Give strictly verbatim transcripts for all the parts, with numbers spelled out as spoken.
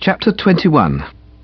Chapter twenty-one.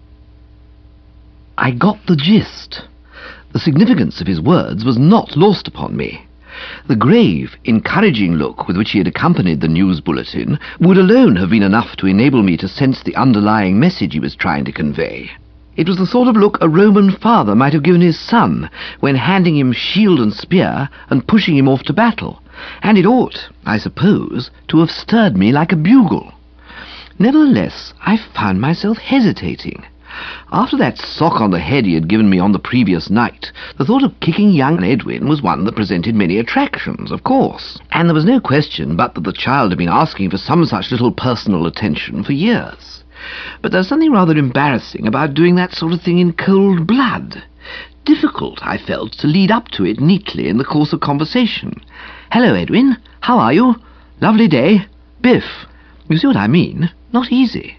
I got the gist. The significance of his words was not lost upon me. The grave, encouraging look with which he had accompanied the news bulletin would alone have been enough to enable me to sense the underlying message he was trying to convey. It was the sort of look a Roman father might have given his son when handing him shield and spear and pushing him off to battle, and it ought, I suppose, to have stirred me like a bugle. Nevertheless, I found myself hesitating. After that sock on the head he had given me on the previous night, the thought of kicking young Edwin was one that presented many attractions, of course, and there was no question but that the child had been asking for some such little personal attention for years. But there's something rather embarrassing about doing that sort of thing in cold blood. Difficult, I felt, to lead up to it neatly in the course of conversation. "Hello, Edwin. How are you? Lovely day. Biff." You see what I mean? Not easy.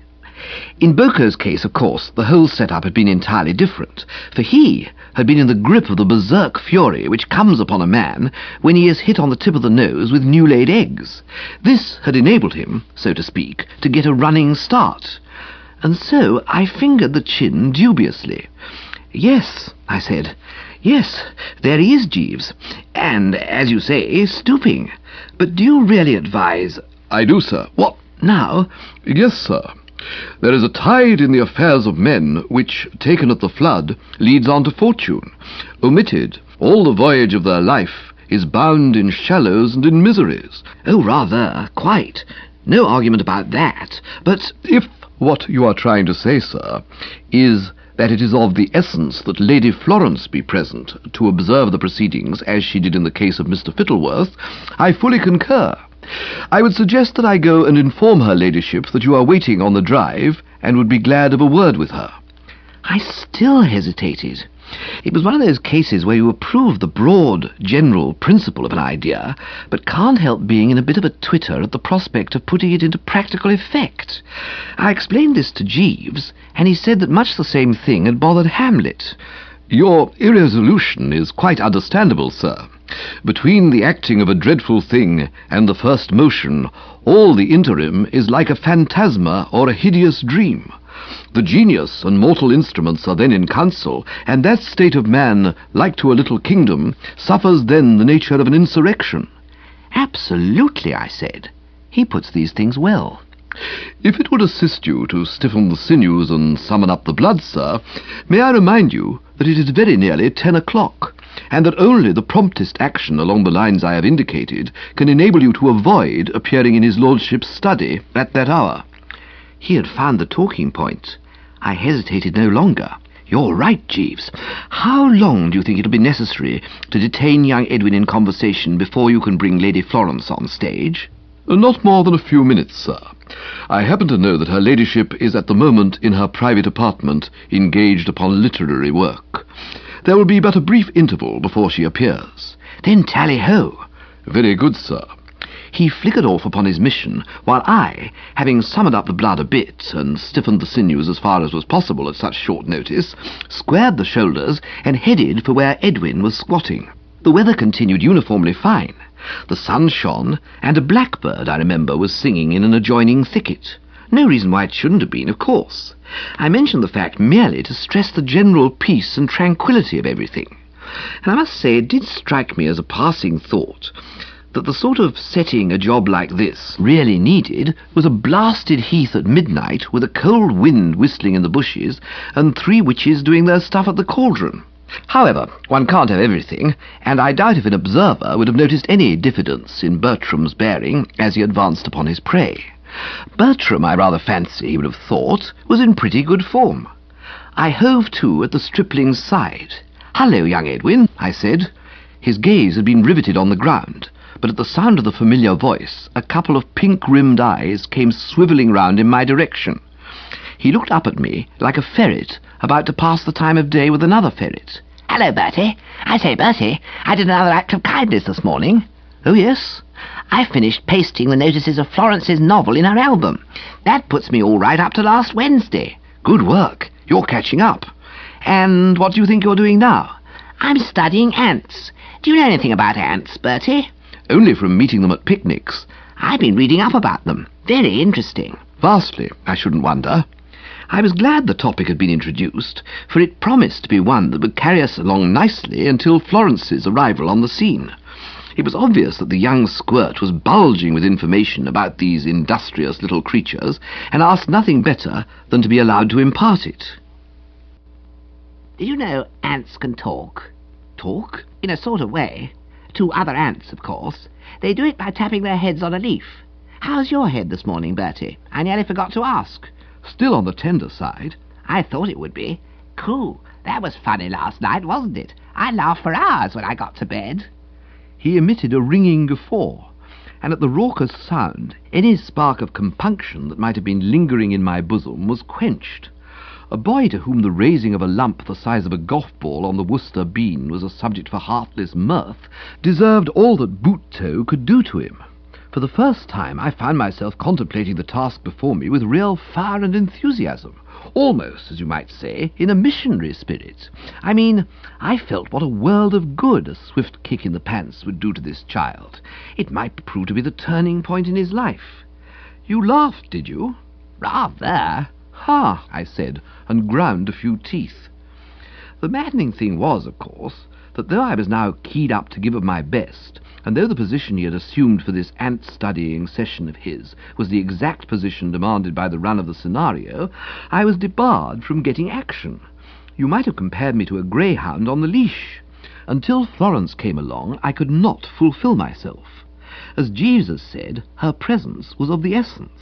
In Boco's case, of course, the whole setup had been entirely different, for he had been in the grip of the berserk fury which comes upon a man when he is hit on the tip of the nose with new-laid eggs. This had enabled him, so to speak, to get a running start. And so I fingered the chin dubiously. "Yes," I said. "Yes, there he is, Jeeves. And, as you say, stooping. But do you really advise—" "I do, sir." "What, now?" "Yes, sir. There is a tide in the affairs of men which, taken at the flood, leads on to fortune. Omitted, all the voyage of their life is bound in shallows and in miseries." "Oh, rather, quite. No argument about that. But if what you are trying to say, sir, is that it is of the essence that Lady Florence be present to observe the proceedings as she did in the case of Mister Fittleworth, I fully concur. I would suggest that I go and inform her ladyship that you are waiting on the drive, and would be glad of a word with her." I still hesitated. It was one of those cases where you approve the broad, general principle of an idea, but can't help being in a bit of a twitter at the prospect of putting it into practical effect. I explained this to Jeeves, and he said that much the same thing had bothered Hamlet. "Your irresolution is quite understandable, sir. Between the acting of a dreadful thing and the first motion, all the interim is like a phantasma or a hideous dream. The genius and mortal instruments are then in council, and that state of man, like to a little kingdom, suffers then the nature of an insurrection." "Absolutely," I said. "He puts these things well." "If it would assist you to stiffen the sinews and summon up the blood, sir, may I remind you that it is very nearly ten o'clock, and that only the promptest action along the lines I have indicated can enable you to avoid appearing in his lordship's study at that hour." He had found the talking point. I hesitated no longer. "You're right, Jeeves. How long do you think it'll be necessary to detain young Edwin in conversation before you can bring Lady Florence on stage?" "Not more than a few minutes, sir. I happen to know that her ladyship is at the moment in her private apartment, engaged upon literary work. There will be but a brief interval before she appears." "Then tally-ho." "Very good, sir." He flickered off upon his mission, while I, having summoned up the blood a bit and stiffened the sinews as far as was possible at such short notice, squared the shoulders and headed for where Edwin was squatting. The weather continued uniformly fine. The sun shone, and a blackbird, I remember, was singing in an adjoining thicket. No reason why it shouldn't have been, of course. I mentioned the fact merely to stress the general peace and tranquillity of everything. And I must say it did strike me as a passing thought that the sort of setting a job like this really needed was a blasted heath at midnight with a cold wind whistling in the bushes and three witches doing their stuff at the cauldron. However, one can't have everything, and I doubt if an observer would have noticed any diffidence in Bertram's bearing as he advanced upon his prey. Bertram, I rather fancy he would have thought, was in pretty good form. I hove to at the stripling's side. "Hullo, young Edwin," I said. His gaze had been riveted on the ground, but at the sound of the familiar voice, a couple of pink-rimmed eyes came swivelling round in my direction. He looked up at me like a ferret about to pass the time of day with another ferret. "Hello, Bertie. I say, Bertie, I did another act of kindness this morning." "Oh, yes?" "I finished pasting the notices of Florence's novel in her album. That puts me all right up to last Wednesday." "Good work. You're catching up. And what do you think you're doing now?" "I'm studying ants. Do you know anything about ants, Bertie?" "Only from meeting them at picnics." "I've been reading up about them. Very interesting." "Vastly, I shouldn't wonder." I was glad the topic had been introduced, for it promised to be one that would carry us along nicely until Florence's arrival on the scene. It was obvious that the young squirt was bulging with information about these industrious little creatures, and asked nothing better than to be allowed to impart it. Did you know ants can talk? Talk? In a sort of way. To other ants, of course. They do it by tapping their heads on a leaf. How's your head this morning, Bertie? I nearly forgot to ask. Still on the tender side. I thought it would be. Cool. That was funny last night, wasn't it? I laughed for hours when I got to bed. He emitted a ringing guffaw, and at the raucous sound any spark of compunction that might have been lingering in my bosom was quenched. A boy to whom the raising of a lump the size of a golf ball on the Worcester bean was a subject for heartless mirth deserved all that boot-toe could do to him. For the first time I found myself contemplating the task before me with real fire and enthusiasm, almost, as you might say, in a missionary spirit. I mean, I felt what a world of good a swift kick in the pants would do to this child. It might prove to be the turning point in his life. You laughed, did you? Rather. Ha, I said, and ground a few teeth. The maddening thing was, of course, that though I was now keyed up to give of my best, and though the position he had assumed for this ant-studying session of his was the exact position demanded by the run of the scenario, I was debarred from getting action. You might have compared me to a greyhound on the leash. Until Florence came along, I could not fulfil myself. As Jeeves has said, her presence was of the essence.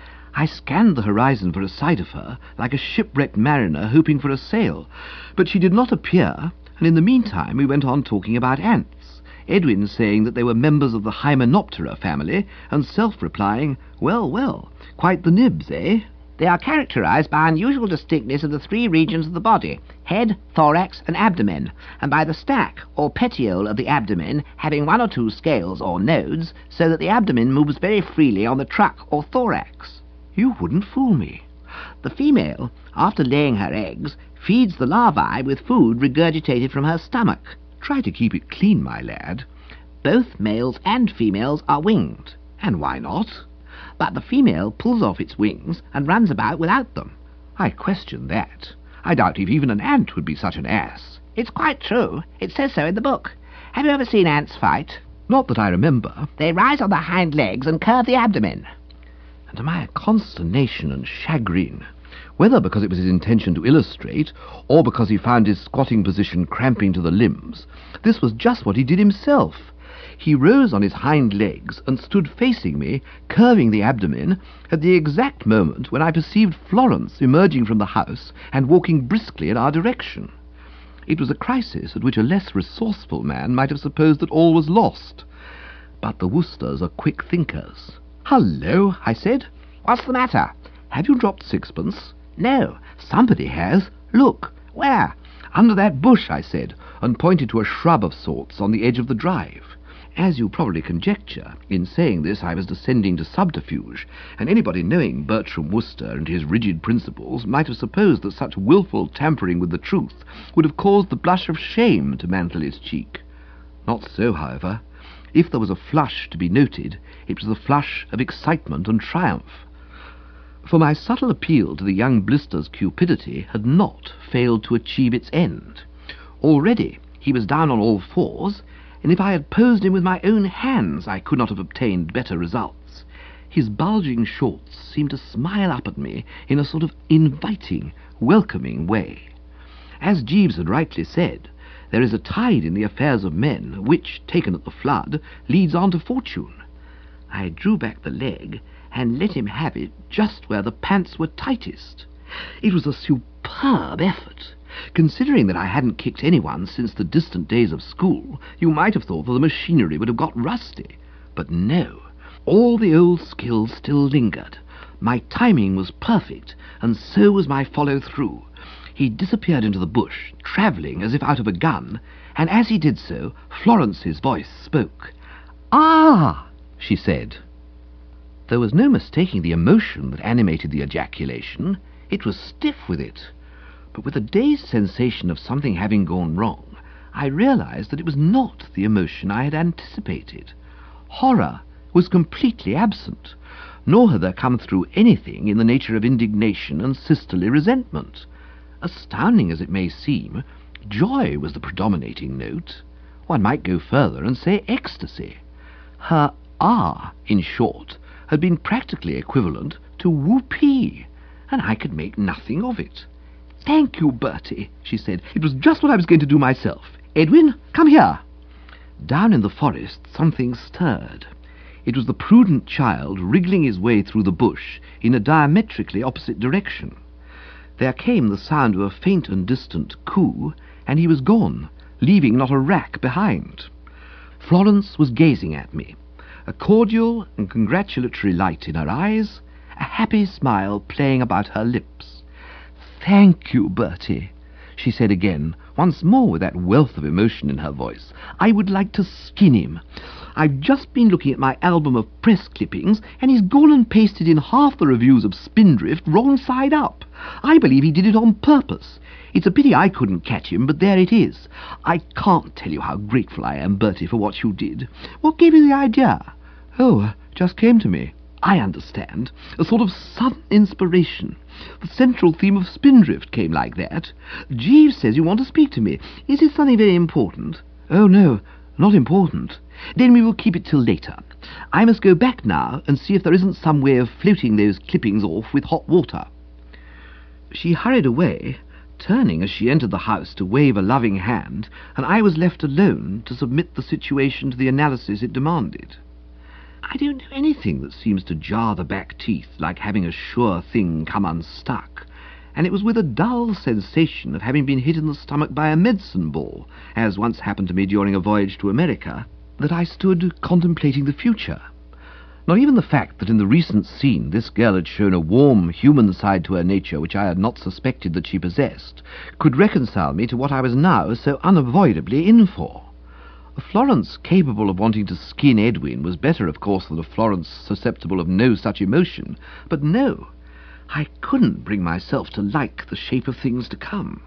I scanned the horizon for a sight of her, like a shipwrecked mariner hoping for a sail, but she did not appear, and in the meantime we went on talking about ants, Edwin saying that they were members of the Hymenoptera family, and Self replying, "Well, well, quite the nibs, eh?" They are characterized by unusual distinctness of the three regions of the body, head, thorax, and abdomen, and by the stack, or petiole of the abdomen, having one or two scales, or nodes, so that the abdomen moves very freely on the truck, or thorax. You wouldn't fool me. The female, after laying her eggs, feeds the larvae with food regurgitated from her stomach. Try to keep it clean, my lad. Both males and females are winged. And why not? But the female pulls off its wings and runs about without them. I question that. I doubt if even an ant would be such an ass. It's quite true. It says so in the book. Have you ever seen ants fight? Not that I remember. They rise on their hind legs and curve the abdomen. And to my consternation and chagrin, whether because it was his intention to illustrate, or because he found his squatting position cramping to the limbs, this was just what he did himself. He rose on his hind legs and stood facing me, curving the abdomen, at the exact moment when I perceived Florence emerging from the house and walking briskly in our direction. It was a crisis at which a less resourceful man might have supposed that all was lost. But the Worcesters are quick thinkers. "Hullo," I said. "What's the matter?" "Have you dropped sixpence?" "No." "Somebody has. Look." "Where?" "Under that bush," I said, and pointed to a shrub of sorts on the edge of the drive. As you probably conjecture, in saying this I was descending to subterfuge, and anybody knowing Bertram Wooster and his rigid principles might have supposed that such wilful tampering with the truth would have caused the blush of shame to mantle his cheek. Not so, however. If there was a flush to be noted, it was the flush of excitement and triumph. For my subtle appeal to the young blister's cupidity had not failed to achieve its end. Already he was down on all fours, and if I had posed him with my own hands I could not have obtained better results. His bulging shorts seemed to smile up at me in a sort of inviting, welcoming way. As Jeeves had rightly said, there is a tide in the affairs of men which, taken at the flood, leads on to fortune. I drew back the leg and let him have it just where the pants were tightest. It was a superb effort. Considering that I hadn't kicked anyone since the distant days of school, you might have thought that the machinery would have got rusty. But no, all the old skills still lingered. My timing was perfect, and so was my follow-through. He disappeared into the bush, travelling as if out of a gun, and as he did so, Florence's voice spoke. "Ah!" she said. There was no mistaking the emotion that animated the ejaculation. It was stiff with it. But with a dazed sensation of something having gone wrong, I realized that it was not the emotion I had anticipated. Horror was completely absent. nor had there come through anything in the nature of indignation and sisterly resentment. Astounding as it may seem, joy was the predominating note. One might go further and say ecstasy. Her ah, in short, had been practically equivalent to whoopee, and I could make nothing of it. "Thank you, Bertie," she said. "It was just what I was going to do myself. Edwin, come here." Down in the forest something stirred. It was the prudent child wriggling his way through the bush in a diametrically opposite direction. There came the sound of a faint and distant coo, and he was gone, leaving not a rack behind. Florence was gazing at me, a cordial and congratulatory light in her eyes, a happy smile playing about her lips. "Thank you, Bertie," she said again, once more with that wealth of emotion in her voice. "I would like to skin him. I've just been looking at my album of press clippings, and he's gone and pasted in half the reviews of Spindrift wrong side up. I believe he did it on purpose. It's a pity I couldn't catch him, but there it is. I can't tell you how grateful I am, Bertie, for what you did. What gave you the idea?" "Oh, just came to me." "I understand. A sort of sudden inspiration. The central theme of Spindrift came like that. Jeeves says you want to speak to me. Is it something very important?" "Oh, no, not important." "Then we will keep it till later. I must go back now and see if there isn't some way of floating those clippings off with hot water." She hurried away, turning as she entered the house to wave a loving hand, and I was left alone to submit the situation to the analysis it demanded. I don't know anything that seems to jar the back teeth like having a sure thing come unstuck, and it was with a dull sensation of having been hit in the stomach by a medicine ball, as once happened to me during a voyage to America, that I stood contemplating the future. Not even the fact that in the recent scene this girl had shown a warm human side to her nature which I had not suspected that she possessed could reconcile me to what I was now so unavoidably in for. A Florence capable of wanting to skin Edwin was better, of course, than a Florence susceptible of no such emotion, but no, I couldn't bring myself to like the shape of things to come.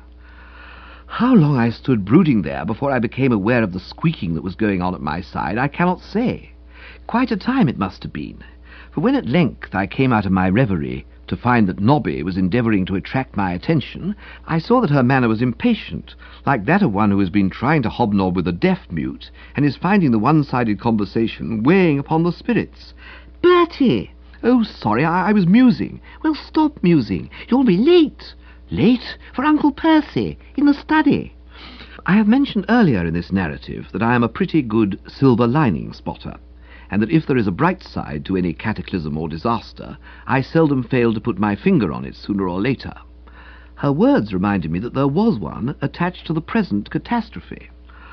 How long I stood brooding there before I became aware of the squeaking that was going on at my side, I cannot say. Quite a time it must have been, for when at length I came out of my reverie to find that Nobby was endeavouring to attract my attention, I saw that her manner was impatient, like that of one who has been trying to hobnob with a deaf-mute, and is finding the one-sided conversation weighing upon the spirits. "Bertie!" "Oh, sorry, I, I was musing." "Well, stop musing. You'll be late." "Late? For Uncle Percy, in the study." I have mentioned earlier in this narrative that I am a pretty good silver lining spotter, and that if there is a bright side to any cataclysm or disaster, I seldom fail to put my finger on it sooner or later. Her words reminded me that there was one attached to the present catastrophe.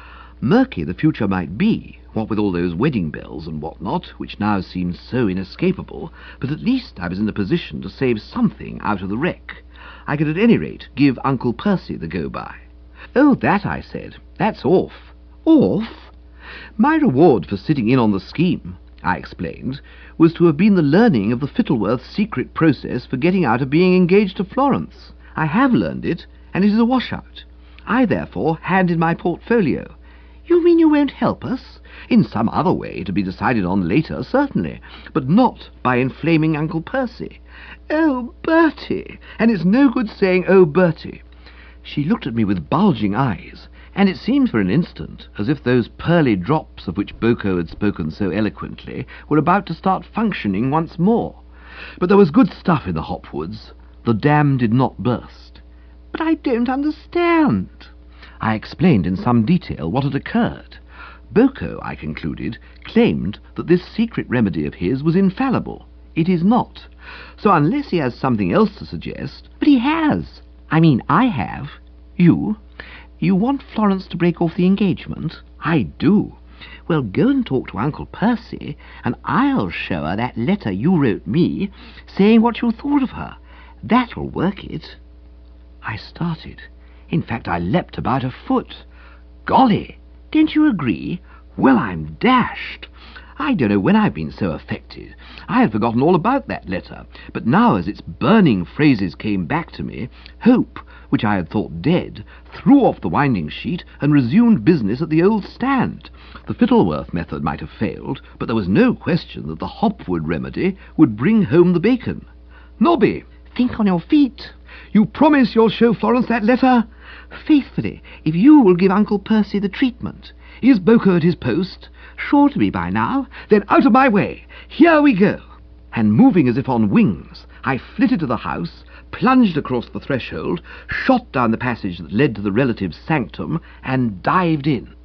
Murky the future might be, what with all those wedding bells and what not, which now seemed so inescapable, but at least I was in a position to save something out of the wreck. I could at any rate give Uncle Percy the go-by. "Oh, that," I said, "that's off." "Off?" "My reward for sitting in on the scheme," I explained, "was to have been the learning of the Fittleworth secret process for getting out of being engaged to Florence. I have learned it, and it is a washout. I, therefore, hand in my portfolio." "You mean you won't help us?" "In some other way, to be decided on later, certainly, but not by inflaming Uncle Percy." "Oh, Bertie!" "And it's no good saying, 'Oh, Bertie.'" She looked at me with bulging eyes, and it seemed for an instant as if those pearly drops of which Boko had spoken so eloquently were about to start functioning once more. But there was good stuff in the Hopwoods. The dam did not burst. "But I don't understand." I explained in some detail what had occurred. Boko, I concluded, claimed that this secret remedy of his was infallible. It is not. So unless he has something else to suggest— "But he has. I mean, I have. You? You want Florence to break off the engagement?" "I do." "Well, go and talk to Uncle Percy, and I'll show her that letter you wrote me, saying what you thought of her. That'll work it." I started. In fact, I leapt about a foot. "Golly! Don't you agree? Well, I'm dashed. I don't know when I've been so affected. I had forgotten all about that letter, but now as its burning phrases came back to me, hope, which I had thought dead, threw off the winding sheet and resumed business at the old stand. The Fittleworth method might have failed, but there was no question that the Hopwood remedy would bring home the bacon. Nobby, Think on your feet. you promise you'll show Florence that letter? Faithfully, if you will give Uncle Percy the treatment. Is Bowker at his post? Sure to be by now. Then out of my way. Here we go. And moving as if on wings, I flitted to the house, plunged across the threshold, shot down the passage that led to the relative's sanctum, and dived in.